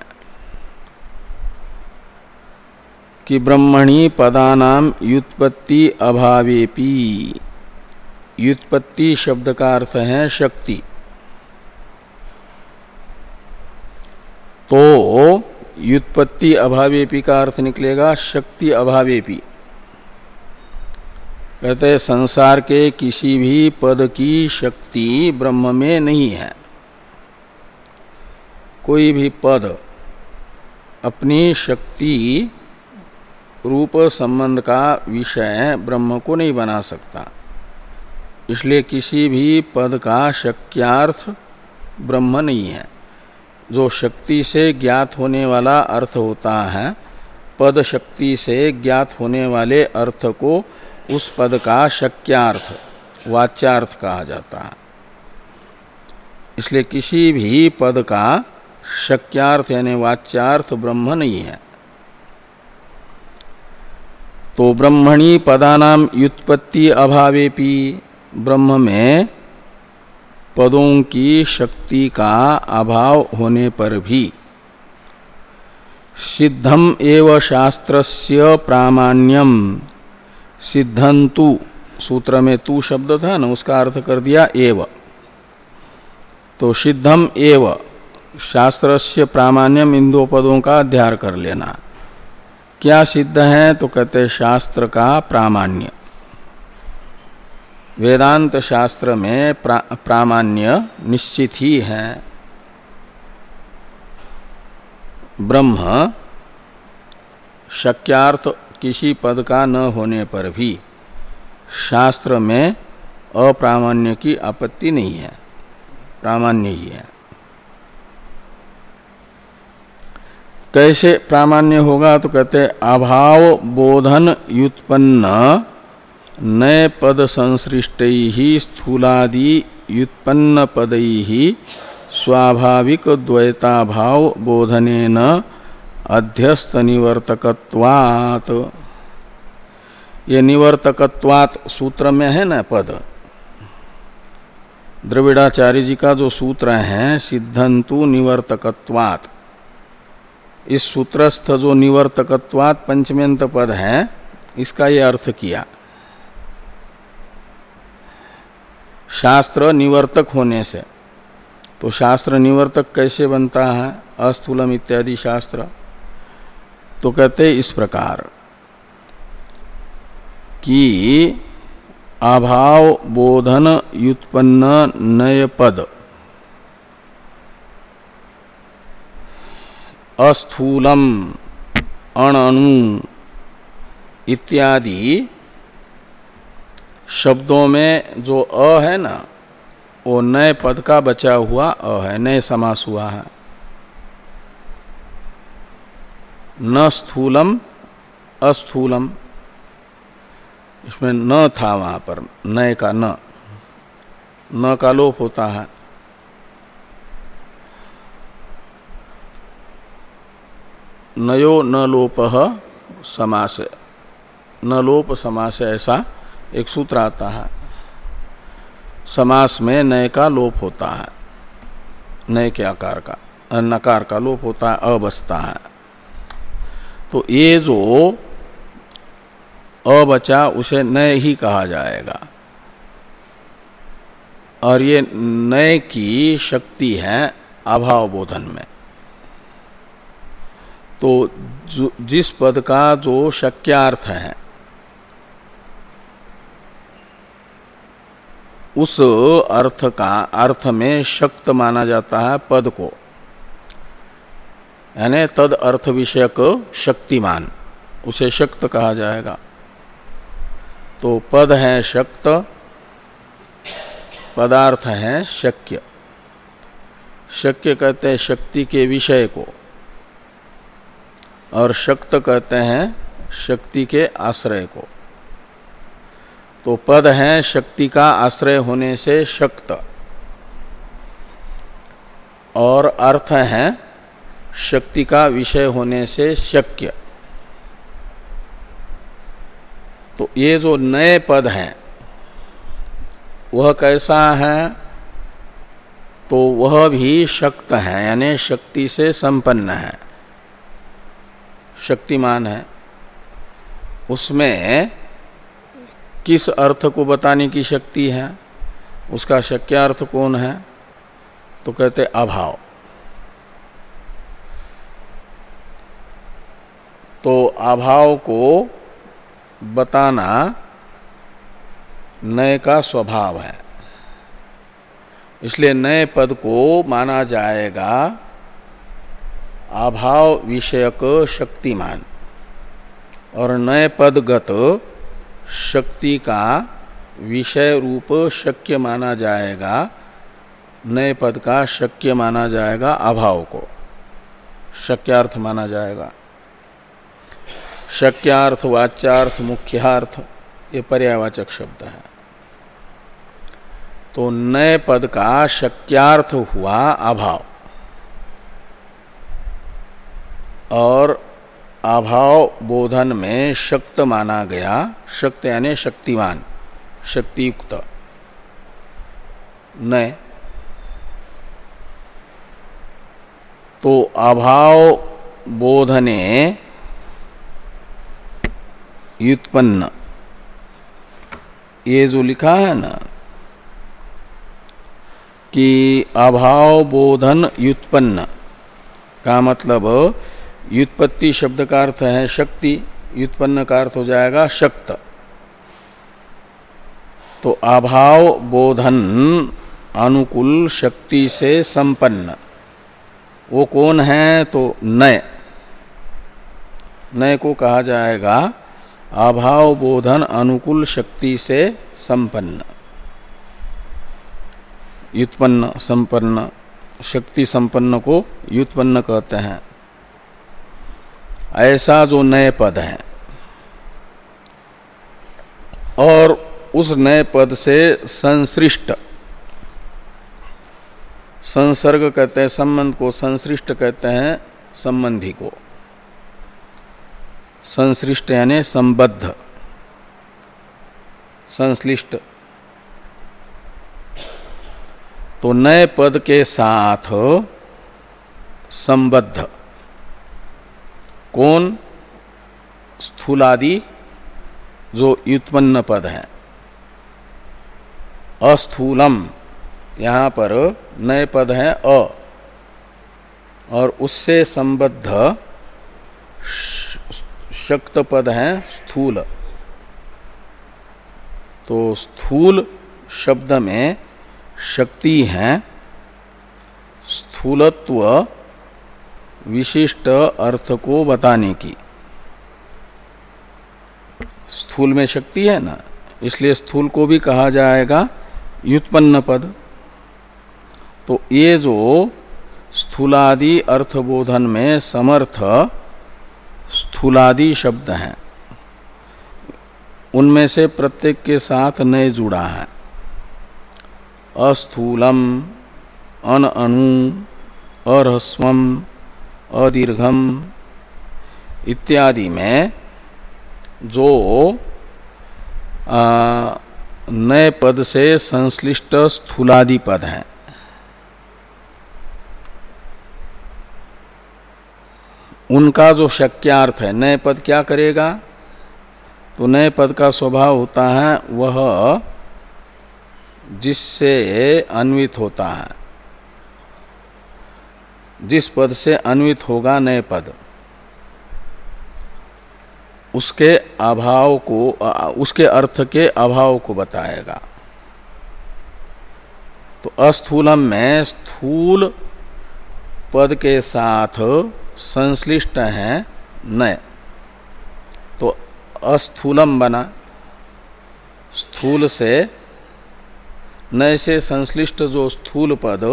कि ब्रह्मणि पदानां व्युत्पत्ति अभावेपि, व्युत्पत्ति शब्द का अर्थ है शक्ति, तो व्युत्पत्ति अभावेपि का अर्थ निकलेगा शक्ति अभावेपि। कहते हैं संसार के किसी भी पद की शक्ति ब्रह्म में नहीं है। कोई भी पद अपनी शक्ति रूप संबंध का विषय ब्रह्म को नहीं बना सकता। इसलिए किसी भी पद का शक्यार्थ ब्रह्म नहीं है। जो शक्ति से ज्ञात होने वाला अर्थ होता है, पद शक्ति से ज्ञात होने वाले अर्थ को उस पद का शक्यार्थ, वाच्यार्थ कहा जाता है। इसलिए किसी भी पद का शक्यार्थ यानी वाच्यार्थ ब्रह्म नहीं है। तो ब्रह्मणि पदानाम व्युत्पत्ति अभावेपि, ब्रह्म में पदों की शक्ति का अभाव होने पर भी सिद्धम एव शास्त्रस्य प्रामाण्यम, सिद्धंतु सूत्र में तू शब्द था ना, उसका अर्थ कर दिया एव। तो सिद्धम एव शास्त्रस्य प्रामाण्यम, इन दो पदों का अध्यार कर लेना। क्या सिद्ध है? तो कहते शास्त्र का प्रामाण्य। वेदांत शास्त्र में प्रा, प्रामाण्य निश्चित ही है। ब्रह्म शक्यार्थ किसी पद का न होने पर भी शास्त्र में अप्रामाण्य की आपत्ति नहीं है, प्रामाण्य ही है। कैसे प्रामाण्य होगा? तो कहते अभाव बोधन व्युत्पन्न नए पद संसृष्टैहि स्थूलादि व्युत्पन्न पदैहि स्वाभाविक द्वैताभाव बोधनेन अध्यस्त निवर्तकत्वात्। ये निवर्तकत्वात् सूत्र में है ना पद, द्रविड़ाचार्य जी का जो सूत्र है सिद्धंतु निवर्तकत्वात्, इस सूत्रस्थ जो निवर्तकत्वात् पंचम्यंत पद है, इसका ये अर्थ किया। शास्त्र निवर्तक होने से, तो शास्त्र निवर्तक कैसे बनता है? अस्थूलम इत्यादि शास्त्र। तो कहते इस प्रकार कि अभाव बोधन व्युत्पन्न नय पद अस्थूलम अणअणु इत्यादि शब्दों में जो अ है ना, वो नए पद का बचा हुआ अ है, नए समास हुआ है। न स्थूलम अस्थूलम, इसमें न था वहां पर, नए का न, न का लोप होता है। नयो न लोपः समास, न लोप समास, ऐसा एक सूत्र आता है। समास में नए का लोप होता है, नए के आकार का, नकार का लोप होता है, अ बचता है। तो ये जो अ बचा उसे नए ही कहा जाएगा। और ये नए की शक्ति है अभाव बोधन में। तो जिस पद का जो शक्यार्थ है, उस अर्थ का अर्थ में शक्त माना जाता है पद को, यानी तद अर्थ विषयक शक्तिमान, उसे शक्त कहा जाएगा। तो पद है शक्त, पदार्थ है शक्य। शक्य कहते हैं शक्ति के विषय को, और शक्त कहते हैं शक्ति के आश्रय को। तो पद है शक्ति का आश्रय होने से शक्त, और अर्थ है शक्ति का विषय होने से शक्य। तो ये जो नए पद हैं वह कैसा है? तो वह भी शक्त है, यानी शक्ति से संपन्न है, शक्तिमान है। उसमें किस अर्थ को बताने की शक्ति है? उसका शक्यार्थ कौन है? तो कहते अभाव। तो अभाव को बताना नए का स्वभाव है, इसलिए नए पद को माना जाएगा अभाव विषयक शक्तिमान, और नए पदगत शक्ति का विषय रूप शक्य माना जाएगा, नए पद का शक्य माना जाएगा अभाव को, शक्यार्थ माना जाएगा। शक्यार्थ, वाच्यार्थ, मुख्यार्थ ये पर्यायवाचक शब्द है। तो नए पद का शक्यार्थ हुआ अभाव, और अभाव बोधन में शक्त माना गया, शक्त यानी शक्तिमान, शक्तियुक्त नए। तो अभाव बोधने व्युत्पन्न, ये जो लिखा है ना कि अभाव बोधन व्युत्पन्न का मतलब व्युत्पत्ति शब्द का अर्थ है शक्ति, व्युत्पन्न का अर्थ हो जाएगा शक्त। तो अभाव बोधन अनुकूल शक्ति से संपन्न वो कौन है? तो नय, नय को कहा जाएगा अभाव बोधन अनुकूल शक्ति से संपन्न, व्युत्पन्न, संपन्न, शक्ति संपन्न को व्युत्पन्न कहते हैं। ऐसा जो नए पद है, और उस नए पद से संसृष्ट, संसर्ग कहते हैं संबंध को, संसृष्ट कहते हैं संबंधी को, संसृष्ट यानी संबद्ध, संश्लिष्ट। तो नए पद के साथ संबद्ध कौन? स्थूलादि जो व्युत्पन्न पद है। अस्थूलम यहाँ पर नए पद है अ, और उससे संबद्ध शक्त पद है स्थूल। तो स्थूल शब्द में शक्ति है, स्थूलत्व विशिष्ट अर्थ को बताने की। स्थूल में शक्ति है ना, इसलिए स्थूल को भी कहा जाएगा व्युत्पन्न पद। तो ये जो स्थूलादि अर्थबोधन में समर्थ स्थूलादि शब्द हैं, उनमें से प्रत्येक के साथ नए जुड़ा है। अस्थूलम, अनअणु, अरहस्वम, अदीर्घम इत्यादि में जो नए पद से संश्लिष्ट स्थूलादि पद हैं, उनका जो शक्यार्थ है, नए पद क्या करेगा? तो नए पद का स्वभाव होता है वह जिससे अन्वित होता है, जिस पद से अन्वित होगा नए पद, उसके अभाव को, उसके अर्थ के अभाव को बताएगा। तो अस्थूलम में स्थूल पद के साथ संश्लिष्ट है नए, तो अस्थूलम बना। स्थूल से नए से संश्लिष्ट जो स्थूल पद,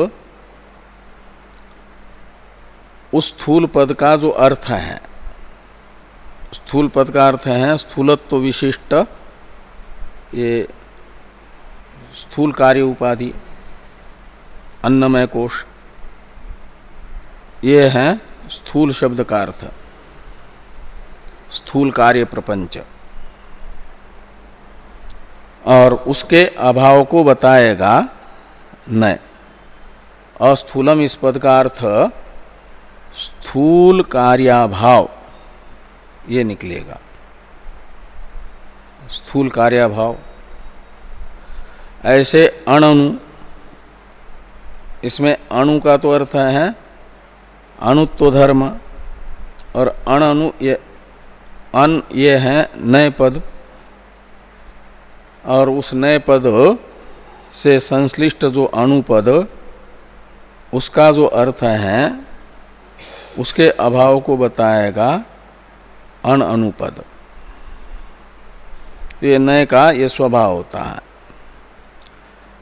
उस स्थूल पद का जो अर्थ है, स्थूल पद का अर्थ है स्थूलत्व विशिष्ट, ये स्थूल कार्य उपाधि, अन्नमय कोश, ये है स्थूल शब्द का अर्थ, स्थूल कार्य प्रपंच। और उसके अभाव को बताएगा नय। अस्थूलम इस पद का अर्थ स्थूल कार्याभाव ये निकलेगा, स्थूल कार्याभाव। ऐसे अणु, इसमें अणु का तो अर्थ है अणुत्व धर्म, और अणु ये अन ये है नए पद, और उस नए पद से संश्लिष्ट जो अणुपद, उसका जो अर्थ है उसके अभाव को बताएगा अण अनुपद। ये नए का ये स्वभाव होता है।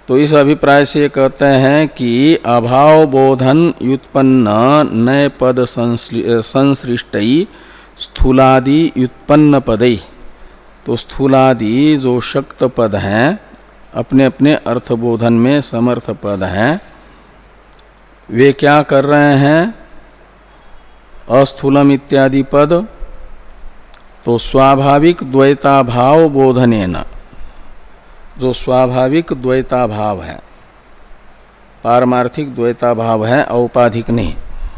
तो इस अभिप्राय से कहते हैं कि अभाव बोधन व्युत्पन्न नए पद संसृष्टि स्थूलादि व्युत्पन्न पदई, तो स्थूलादि जो शक्त पद हैं अपने अपने अर्थबोधन में समर्थ पद हैं, वे क्या कर रहे हैं? अस्थूलम इत्यादि पद तो स्वाभाविक द्वैताभाव बोधनेन, जो स्वाभाविक द्वैताभाव है, पारमार्थिक द्वैताभाव है, औपाधिक नहीं,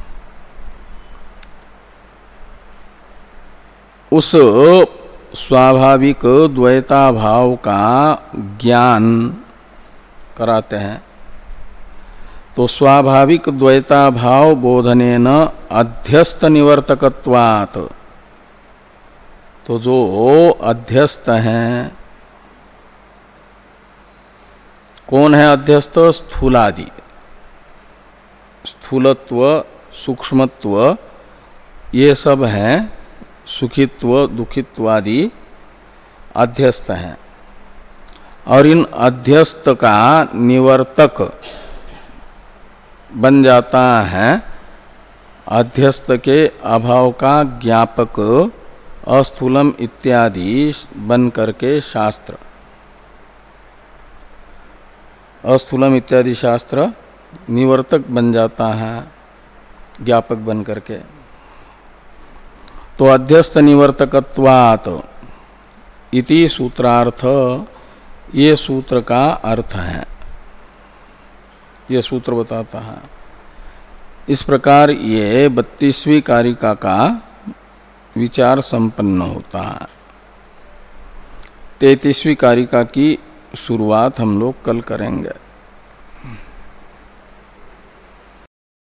उस स्वाभाविक द्वैताभाव का ज्ञान कराते हैं। तो स्वाभाविक द्वैताभाव बोधनेन अध्यस्त निवर्तकत्वात्, तो जो अध्यस्त हैं, कौन है अध्यस्त? स्थूलादि, स्थूलत्व सूक्ष्मत्व ये सब हैं, सुखित्व दुखित्वादि अध्यस्त हैं। और इन अध्यस्त का निवर्तक बन जाता है अध्यस्त के अभाव का ज्ञापक अस्थूलम इत्यादि बन करके शास्त्र, अस्थूलम इत्यादि शास्त्र निवर्तक बन जाता है ज्ञापक बन करके। तो अध्यस्त निवर्तकत्वात् इति सूत्रार्थ, ये सूत्र का अर्थ है, ये सूत्र बताता है। इस प्रकार ये बत्तीसवीं कारिका का विचार संपन्न होता है। तैंतीसवीं कारिका की शुरुआत हम लोग कल करेंगे।